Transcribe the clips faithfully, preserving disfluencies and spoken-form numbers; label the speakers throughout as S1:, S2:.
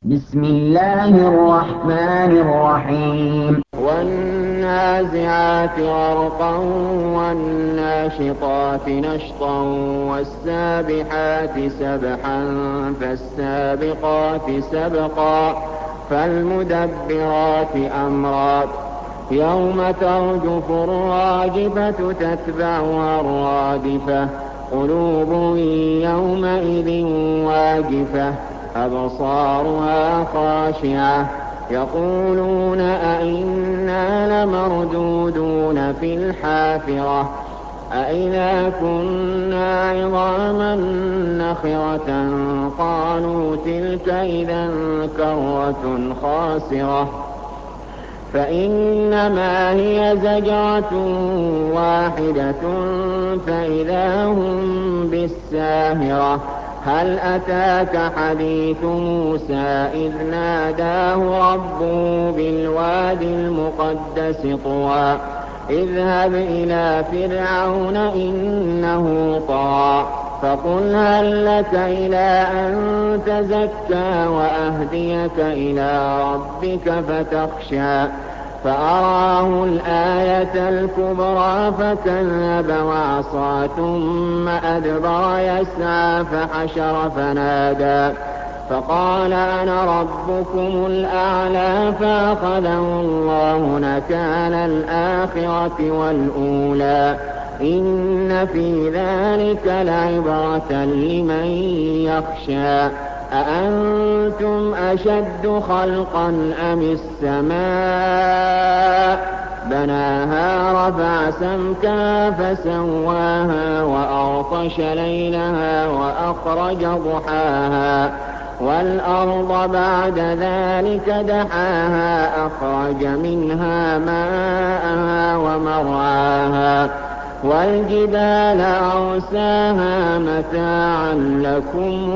S1: بسم الله الرحمن الرحيم
S2: والنازعات غرقا والناشطات نشطا والسابحات سبحا فالسابقات سبقا فالمدبرات أمرا يوم ترجف الراجفة تتبعها الرادفة قلوب يومئذ واجفة أبصارها خاشعة يقولون أئنا لمردودون في الحافرة أئذا كنا عظاما نخرة قالوا تلك إذا كرة خاسرة فإنما هي زجرة واحدة فإذا هم بالساهرة هل أتاك حديث موسى إذ ناداه ربه بالوادي المقدس طوى اذهب إلى فرعون إنه طغى فقل هل لك إلى أن تزكى وأهديك إلى ربك فتخشى فأراه الآية الكبرى فكذب وعصى ثم أدبر يسعى فحشر فنادى فقال أنا ربكم الأعلى فأخذه الله نكال الآخرة والأولى إن في ذلك لعبرة لمن يخشى أأنتم أشد خلقا أم السماء بناها رفع سمكها فسواها وأغطش ليلها وأخرج ضحاها والأرض بعد ذلك دحاها أخرج منها ماءها ومرعاها والجبال أرساها متاعا لكم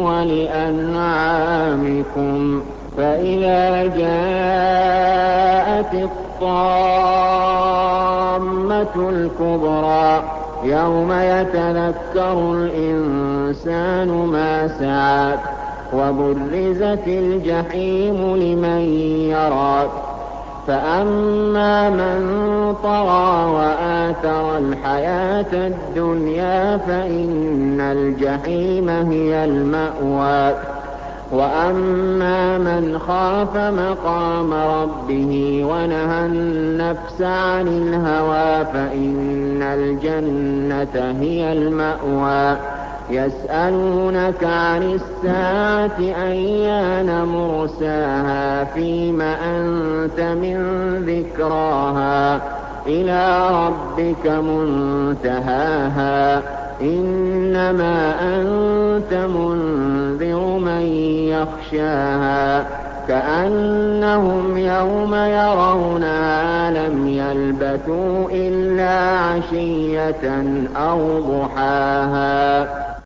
S2: ولأنعامكم فإذا جاءت الطامة الكبرى يوم يتذكر الإنسان ما سعى وبرزت الجحيم لمن يرى فأما من طغى وآثر الحياة الدنيا فإن الجحيم هي المأوى وأما من خاف مقام ربه ونهى النفس عن الهوى فإن الجنة هي المأوى يسألونك عن الساعة أيان مرساها فيم أنت من ذكراها إلى ربك منتهاها إنما أنت منذر من يخشاها كأنهم يوم يرونها لم يلبثوا إلا عشية أو ضحاها.